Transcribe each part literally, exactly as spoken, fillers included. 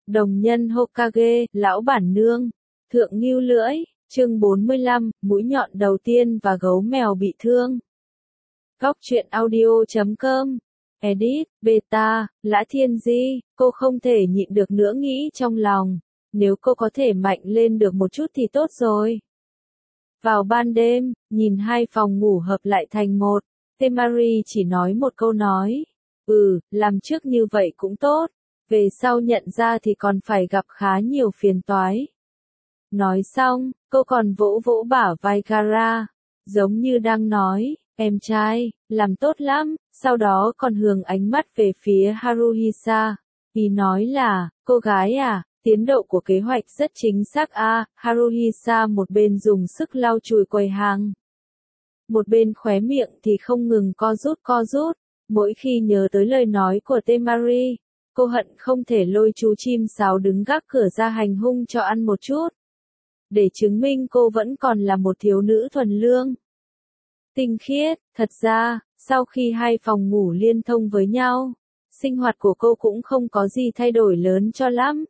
Đồng nhân Hokage, lão bản nương, thượng ngưu lưỡi, chương bốn mươi lăm, mũi nhọn đầu tiên và gấu mèo bị thương. Góc truyện audio chấm com, edit, beta, Lã Thiên Di, cô không thể nhịn được nữa nghĩ trong lòng, nếu cô có thể mạnh lên được một chút thì tốt rồi. Vào ban đêm, nhìn hai phòng ngủ hợp lại thành một, Temari chỉ nói một câu nói, ừ, làm trước như vậy cũng tốt, về sau nhận ra thì còn phải gặp khá nhiều phiền toái. Nói xong, cô còn vỗ vỗ bả vai Gaara, giống như đang nói, em trai, làm tốt lắm, sau đó còn hướng ánh mắt về phía Haruhisa, ý nói là, cô gái à, tiến độ của kế hoạch rất chính xác a. À, Haruhisa một bên dùng sức lau chùi quầy hàng, một bên khóe miệng thì không ngừng co rút co rút, mỗi khi nhớ tới lời nói của Temari, cô hận không thể lôi chú chim sáo đứng gác cửa ra hành hung cho ăn một chút, để chứng minh cô vẫn còn là một thiếu nữ thuần lương. Tinh khiết, thật ra, sau khi hai phòng ngủ liên thông với nhau, sinh hoạt của cô cũng không có gì thay đổi lớn cho lắm.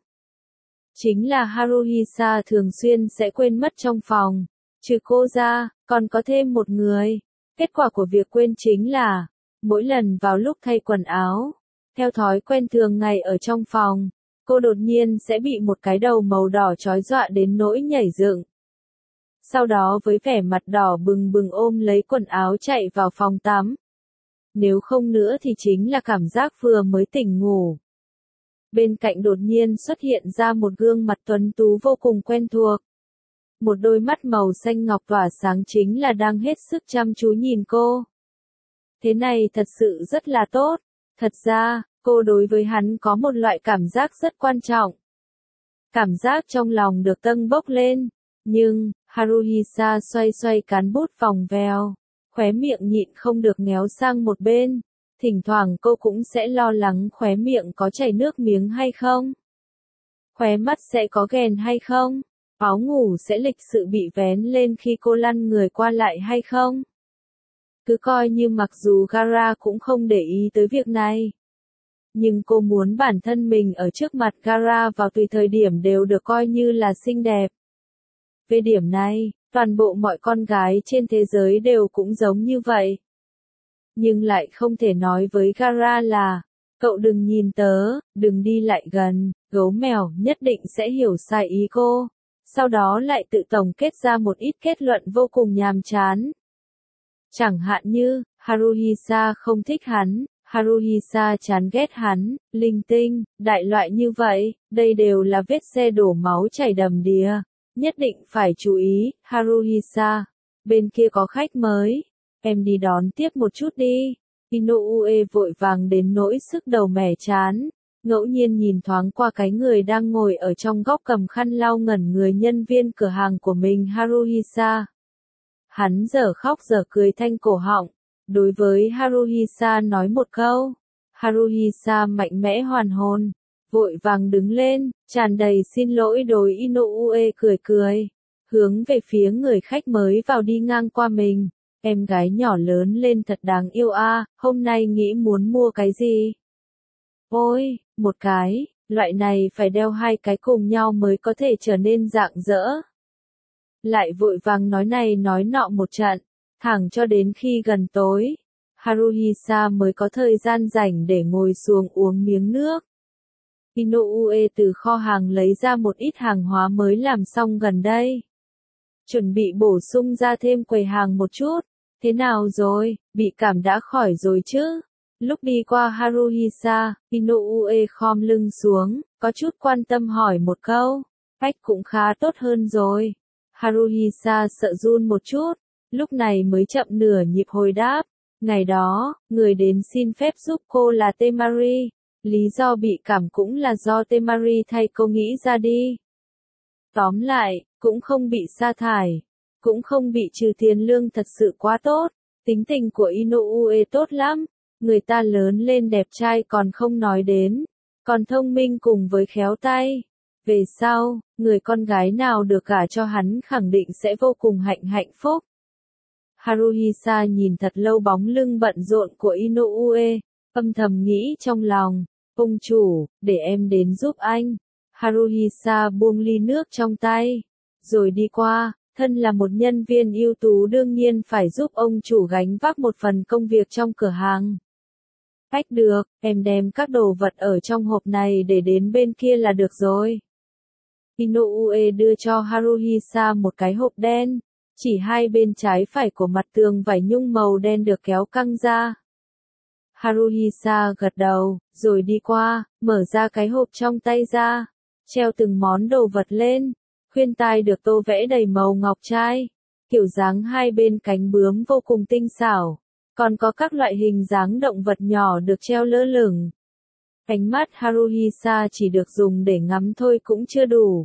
Chính là Haruhisa thường xuyên sẽ quên mất trong phòng, trừ cô ra, còn có thêm một người. Kết quả của việc quên chính là, mỗi lần vào lúc thay quần áo, theo thói quen thường ngày ở trong phòng, cô đột nhiên sẽ bị một cái đầu màu đỏ chói dọa đến nỗi nhảy dựng. Sau đó với vẻ mặt đỏ bừng bừng ôm lấy quần áo chạy vào phòng tắm. Nếu không nữa thì chính là cảm giác vừa mới tỉnh ngủ. Bên cạnh đột nhiên xuất hiện ra một gương mặt tuấn tú vô cùng quen thuộc. Một đôi mắt màu xanh ngọc tỏa sáng chính là đang hết sức chăm chú nhìn cô. Thế này thật sự rất là tốt. Thật ra, cô đối với hắn có một loại cảm giác rất quan trọng. Cảm giác trong lòng được tâng bốc lên. Nhưng, Haruhisa xoay xoay cán bút vòng vèo, khóe miệng nhịn không được ngéo sang một bên. Thỉnh thoảng cô cũng sẽ lo lắng khóe miệng có chảy nước miếng hay không. Khóe mắt sẽ có ghèn hay không. Áo ngủ sẽ lịch sự bị vén lên khi cô lăn người qua lại hay không. Cứ coi như mặc dù Gaara cũng không để ý tới việc này. Nhưng cô muốn bản thân mình ở trước mặt Gaara vào tùy thời điểm đều được coi như là xinh đẹp. Về điểm này, toàn bộ mọi con gái trên thế giới đều cũng giống như vậy. Nhưng lại không thể nói với Gaara là, cậu đừng nhìn tớ, đừng đi lại gần, gấu mèo nhất định sẽ hiểu sai ý cô. Sau đó lại tự tổng kết ra một ít kết luận vô cùng nhàm chán. Chẳng hạn như, Haruhisa không thích hắn, Haruhisa chán ghét hắn, linh tinh, đại loại như vậy, đây đều là vết xe đổ máu chảy đầm đìa. Nhất định phải chú ý, Haruhisa, bên kia có khách mới, em đi đón tiếp một chút đi. Inoue vội vàng đến nỗi sức đầu mẻ chán, ngẫu nhiên nhìn thoáng qua cái người đang ngồi ở trong góc cầm khăn lau ngẩn người nhân viên cửa hàng của mình Haruhisa. Hắn dở khóc dở cười thanh cổ họng, đối với Haruhisa nói một câu. Haruhisa mạnh mẽ hoàn hồn, vội vàng đứng lên, tràn đầy xin lỗi đối Inoue cười cười, hướng về phía người khách mới vào đi ngang qua mình. Em gái nhỏ lớn lên thật đáng yêu a, à, hôm nay nghĩ muốn mua cái gì? Ôi, một cái, loại này phải đeo hai cái cùng nhau mới có thể trở nên rạng rỡ. Lại vội vàng nói này nói nọ một trận, thẳng cho đến khi gần tối, Haruhisa mới có thời gian rảnh để ngồi xuống uống miếng nước. Inoue từ kho hàng lấy ra một ít hàng hóa mới làm xong gần đây. Chuẩn bị bổ sung ra thêm quầy hàng một chút. Thế nào rồi, bị cảm đã khỏi rồi chứ? Lúc đi qua Haruhisa, Inoue khom lưng xuống, có chút quan tâm hỏi một câu. Cách cũng khá tốt hơn rồi. Haruhisa sợ run một chút, lúc này mới chậm nửa nhịp hồi đáp. Ngày đó, người đến xin phép giúp cô là Temari. Lý do bị cảm cũng là do Temari thay cô nghĩ ra đi. Tóm lại, cũng không bị sa thải, cũng không bị trừ tiền lương, thật sự quá tốt. Tính tình của Inoue tốt lắm, người ta lớn lên đẹp trai còn không nói đến, còn thông minh cùng với khéo tay. Về sau, người con gái nào được gả cho hắn khẳng định sẽ vô cùng hạnh hạnh phúc. Haruhisa nhìn thật lâu bóng lưng bận rộn của Inoue, âm thầm nghĩ trong lòng, ông chủ, để em đến giúp anh. Haruhisa buông ly nước trong tay, rồi đi qua, thân là một nhân viên ưu tú đương nhiên phải giúp ông chủ gánh vác một phần công việc trong cửa hàng. Ách được, em đem các đồ vật ở trong hộp này để đến bên kia là được rồi. Inoue đưa cho Haruhisa một cái hộp đen, chỉ hai bên trái phải của mặt tường vải nhung màu đen được kéo căng ra. Haruhisa gật đầu, rồi đi qua, mở ra cái hộp trong tay ra, treo từng món đồ vật lên, khuyên tai được tô vẽ đầy màu ngọc trai, kiểu dáng hai bên cánh bướm vô cùng tinh xảo, còn có các loại hình dáng động vật nhỏ được treo lơ lửng. Ánh mắt Haruhisa chỉ được dùng để ngắm thôi cũng chưa đủ.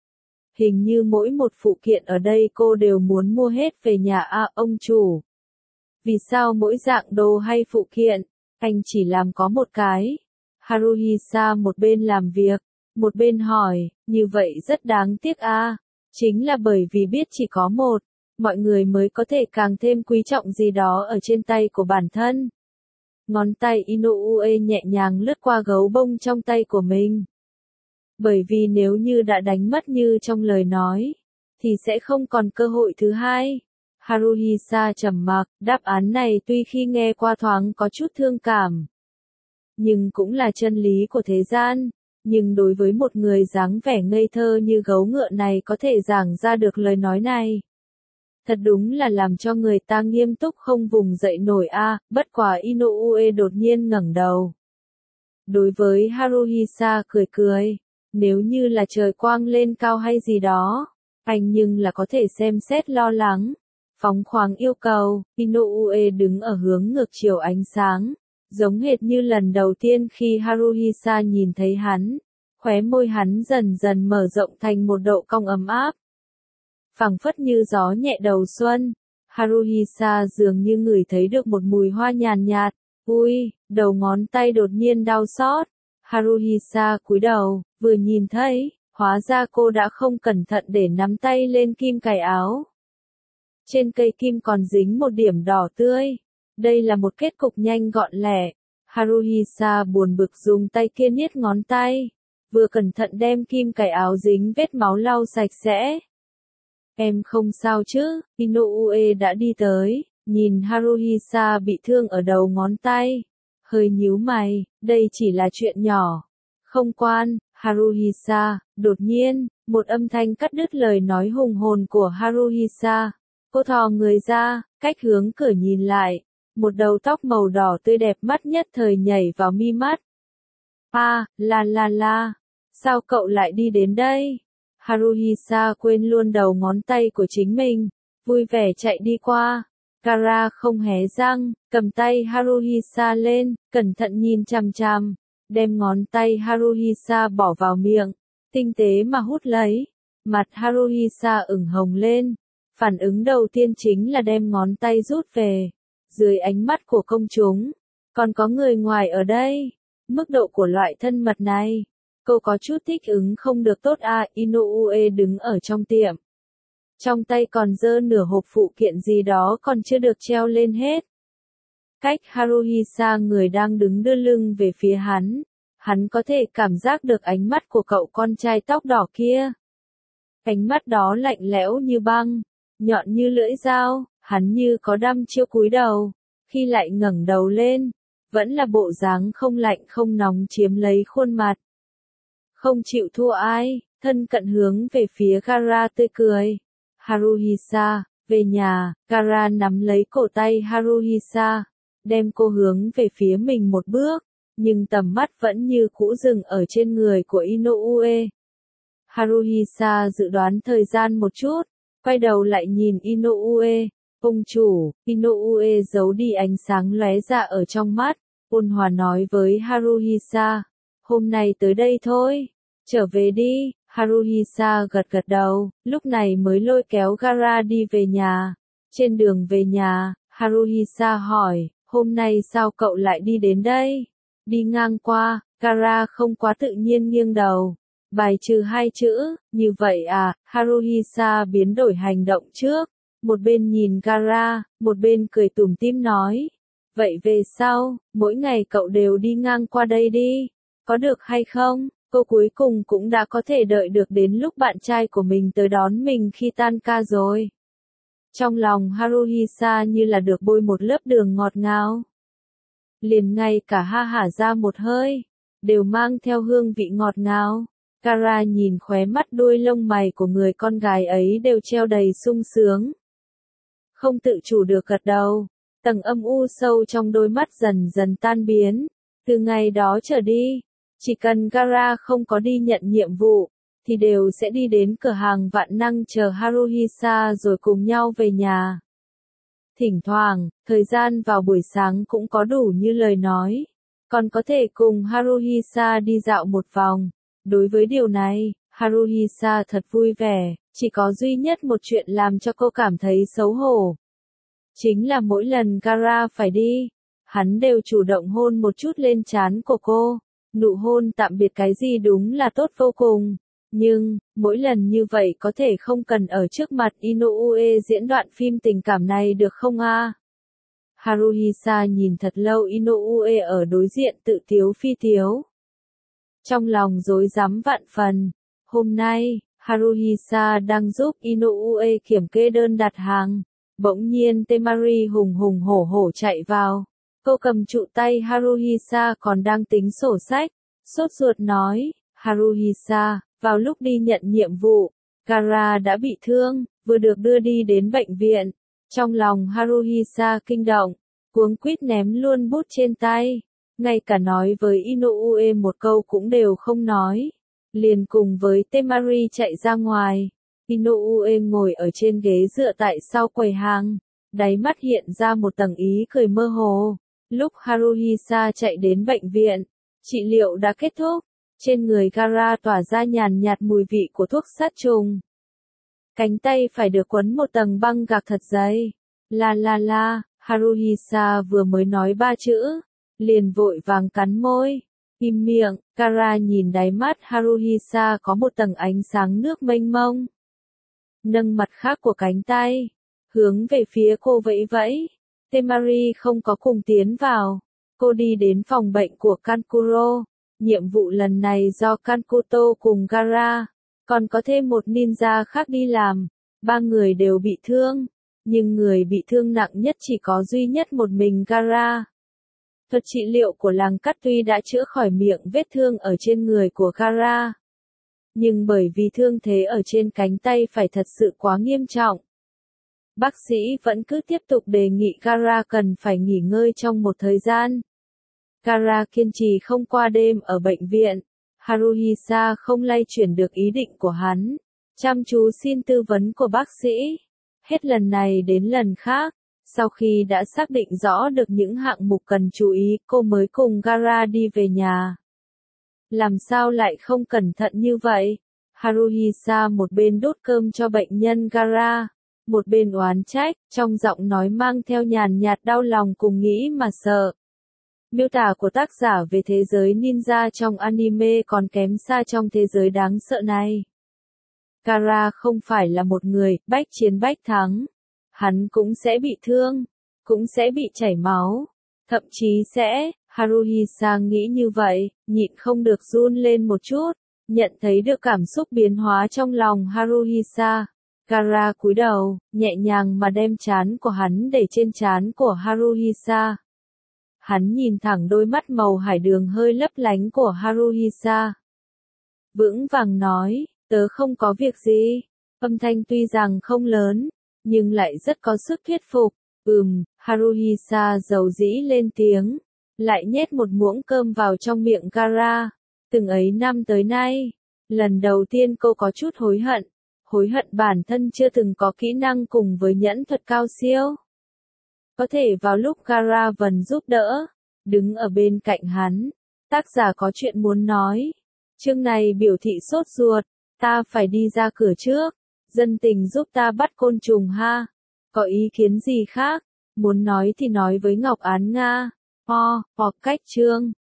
Hình như mỗi một phụ kiện ở đây cô đều muốn mua hết về nhà à ông chủ. Vì sao mỗi dạng đồ hay phụ kiện, anh chỉ làm có một cái? Haruhisa một bên làm việc, một bên hỏi, như vậy rất đáng tiếc à, chính là bởi vì biết chỉ có một, mọi người mới có thể càng thêm quý trọng gì đó ở trên tay của bản thân. Ngón tay Inoue nhẹ nhàng lướt qua gấu bông trong tay của mình. Bởi vì nếu như đã đánh mất như trong lời nói, thì sẽ không còn cơ hội thứ hai. Haruhisa trầm mặc, đáp án này tuy khi nghe qua thoáng có chút thương cảm, nhưng cũng là chân lý của thế gian. Nhưng đối với một người dáng vẻ ngây thơ như gấu ngựa này có thể giảng ra được lời nói này, thật đúng là làm cho người ta nghiêm túc không vùng dậy nổi a. À, bất quả Inoue đột nhiên ngẩng đầu. Đối với Haruhisa cười cười, nếu như là trời quang lên cao hay gì đó, anh nhưng là có thể xem xét lo lắng. Phóng khoáng yêu cầu, Inoue đứng ở hướng ngược chiều ánh sáng, giống hệt như lần đầu tiên khi Haruhisa nhìn thấy hắn, khóe môi hắn dần dần mở rộng thành một độ cong ấm áp. Phảng phất như gió nhẹ đầu xuân, Haruhisa dường như ngửi thấy được một mùi hoa nhàn nhạt, ui, đầu ngón tay đột nhiên đau xót. Haruhisa cúi đầu, vừa nhìn thấy, hóa ra cô đã không cẩn thận để nắm tay lên kim cài áo. Trên cây kim còn dính một điểm đỏ tươi. Đây là một kết cục nhanh gọn lẹ. Haruhisa buồn bực dùng tay kia niết ngón tay, vừa cẩn thận đem kim cài áo dính vết máu lau sạch sẽ. Em không sao chứ? Inoue đã đi tới, nhìn Haruhisa bị thương ở đầu ngón tay, hơi nhíu mày, đây chỉ là chuyện nhỏ. Không quan, Haruhisa. Đột nhiên, một âm thanh cắt đứt lời nói hùng hồn của Haruhisa. Cô thò người ra, cách hướng cửa nhìn lại. Một đầu tóc màu đỏ tươi đẹp mắt nhất thời nhảy vào mi mắt. À, la la la, sao cậu lại đi đến đây? Haruhisa quên luôn đầu ngón tay của chính mình, vui vẻ chạy đi qua. Kara không hé răng, cầm tay Haruhisa lên, cẩn thận nhìn chằm chằm, đem ngón tay Haruhisa bỏ vào miệng, tinh tế mà hút lấy. Mặt Haruhisa ửng hồng lên, phản ứng đầu tiên chính là đem ngón tay rút về. Dưới ánh mắt của công chúng, còn có người ngoài ở đây, mức độ của loại thân mật này, cô có chút thích ứng không được tốt à. Inoue đứng ở trong tiệm, trong tay còn giơ nửa hộp phụ kiện gì đó còn chưa được treo lên hết. Cách Haruhisa người đang đứng đưa lưng về phía hắn, hắn có thể cảm giác được ánh mắt của cậu con trai tóc đỏ kia. Ánh mắt đó lạnh lẽo như băng, nhọn như lưỡi dao, hắn như có đăm chiêu cúi đầu, khi lại ngẩng đầu lên, vẫn là bộ dáng không lạnh không nóng chiếm lấy khuôn mặt. Không chịu thua ai, thân cận hướng về phía Kara tươi cười. Haruhisa, về nhà. Kara nắm lấy cổ tay Haruhisa, đem cô hướng về phía mình một bước, nhưng tầm mắt vẫn như cũ dừng ở trên người của Inoue. Haruhisa dự đoán thời gian một chút, quay đầu lại nhìn Inoue. Ông chủ. Inoue giấu đi ánh sáng lóe ra ở trong mắt, ôn hòa nói với Haruhisa, hôm nay tới đây thôi, trở về đi. Haruhisa gật gật đầu, lúc này mới lôi kéo Kara đi về nhà. Trên đường về nhà, Haruhisa hỏi, hôm nay sao cậu lại đi đến đây? Đi ngang qua. Kara không quá tự nhiên nghiêng đầu, bài trừ hai chữ, như vậy à. Haruhisa biến đổi hành động trước, một bên nhìn Kara, một bên cười tủm tỉm nói, vậy về sau, mỗi ngày cậu đều đi ngang qua đây đi, có được hay không? Cô cuối cùng cũng đã có thể đợi được đến lúc bạn trai của mình tới đón mình khi tan ca rồi. Trong lòng Haruhisa như là được bôi một lớp đường ngọt ngào. Liền ngay cả ha hả ra một hơi, đều mang theo hương vị ngọt ngào. Kara nhìn khóe mắt đuôi lông mày của người con gái ấy đều treo đầy sung sướng. Không tự chủ được gật đầu, tầng âm u sâu trong đôi mắt dần dần tan biến. Từ ngày đó trở đi, chỉ cần Kara không có đi nhận nhiệm vụ, thì đều sẽ đi đến cửa hàng vạn năng chờ Haruhisa rồi cùng nhau về nhà. Thỉnh thoảng, thời gian vào buổi sáng cũng có đủ như lời nói, còn có thể cùng Haruhisa đi dạo một vòng. Đối với điều này, Haruhisa thật vui vẻ, chỉ có duy nhất một chuyện làm cho cô cảm thấy xấu hổ. Chính là mỗi lần Kara phải đi, hắn đều chủ động hôn một chút lên trán của cô. Nụ hôn tạm biệt cái gì đúng là tốt vô cùng. Nhưng, mỗi lần như vậy có thể không cần ở trước mặt Inoue diễn đoạn phim tình cảm này được không a? Haruhisa nhìn thật lâu Inoue ở đối diện tự tiếu phi tiếu. Trong lòng rối rắm vạn phần. Hôm nay, Haruhisa đang giúp Inoue kiểm kê đơn đặt hàng. Bỗng nhiên Temari hùng hùng hổ hổ chạy vào. Cô cầm trụ tay Haruhisa còn đang tính sổ sách. Sốt ruột nói, Haruhisa, vào lúc đi nhận nhiệm vụ, Kara đã bị thương, vừa được đưa đi đến bệnh viện. Trong lòng Haruhisa kinh động, cuống quýt ném luôn bút trên tay. Ngay cả nói với Inoue một câu cũng đều không nói. Liền cùng với Temari chạy ra ngoài. Inoue ngồi ở trên ghế dựa tại sau quầy hàng. Đáy mắt hiện ra một tầng ý cười mơ hồ. Lúc Haruhisa chạy đến bệnh viện, trị liệu đã kết thúc. Trên người Kara tỏa ra nhàn nhạt mùi vị của thuốc sát trùng. Cánh tay phải được quấn một tầng băng gạc thật dày. La la la, Haruhisa vừa mới nói ba chữ, liền vội vàng cắn môi. Im miệng, Kara nhìn đáy mắt Haruhisa có một tầng ánh sáng nước mênh mông. Nâng mặt khác của cánh tay, hướng về phía cô vẫy vẫy. Temari không có cùng tiến vào. Cô đi đến phòng bệnh của Kankuro. Nhiệm vụ lần này do Kankuto cùng Kara, còn có thêm một ninja khác đi làm. Ba người đều bị thương, nhưng người bị thương nặng nhất chỉ có duy nhất một mình Kara. Thuật trị liệu của làng cắt tuy đã chữa khỏi miệng vết thương ở trên người của Kara, nhưng bởi vì thương thế ở trên cánh tay phải thật sự quá nghiêm trọng. Bác sĩ vẫn cứ tiếp tục đề nghị Kara cần phải nghỉ ngơi trong một thời gian. Kara kiên trì không qua đêm ở bệnh viện. Haruhisa không lay chuyển được ý định của hắn. Chăm chú xin tư vấn của bác sĩ. Hết lần này đến lần khác. Sau khi đã xác định rõ được những hạng mục cần chú ý, cô mới cùng Kara đi về nhà. Làm sao lại không cẩn thận như vậy? Haruhisa một bên đốt cơm cho bệnh nhân Kara, một bên oán trách, trong giọng nói mang theo nhàn nhạt đau lòng cùng nghĩ mà sợ. Miêu tả của tác giả về thế giới ninja trong anime còn kém xa trong thế giới đáng sợ này. Kara không phải là một người bách chiến bách thắng. Hắn cũng sẽ bị thương, cũng sẽ bị chảy máu, thậm chí sẽ, Haruhisa nghĩ như vậy, nhịn không được run lên một chút, nhận thấy được cảm xúc biến hóa trong lòng Haruhisa. Kara cúi đầu, nhẹ nhàng mà đem trán của hắn để trên trán của Haruhisa. Hắn nhìn thẳng đôi mắt màu hải đường hơi lấp lánh của Haruhisa. Vững vàng nói, tớ không có việc gì. Âm thanh tuy rằng không lớn, nhưng lại rất có sức thuyết phục. Ừm, Haruhisa dầu dĩ lên tiếng, lại nhét một muỗng cơm vào trong miệng Kara. Từng ấy năm tới nay, lần đầu tiên cô có chút hối hận. Hối hận bản thân chưa từng có kỹ năng cùng với nhẫn thuật cao siêu. Có thể vào lúc Kara vẫn giúp đỡ, đứng ở bên cạnh hắn, tác giả có chuyện muốn nói. Chương này biểu thị sốt ruột, ta phải đi ra cửa trước, dân tình giúp ta bắt côn trùng ha. Có ý kiến gì khác? Muốn nói thì nói với Ngọc Án Nga. Ho, hoặc cách chương.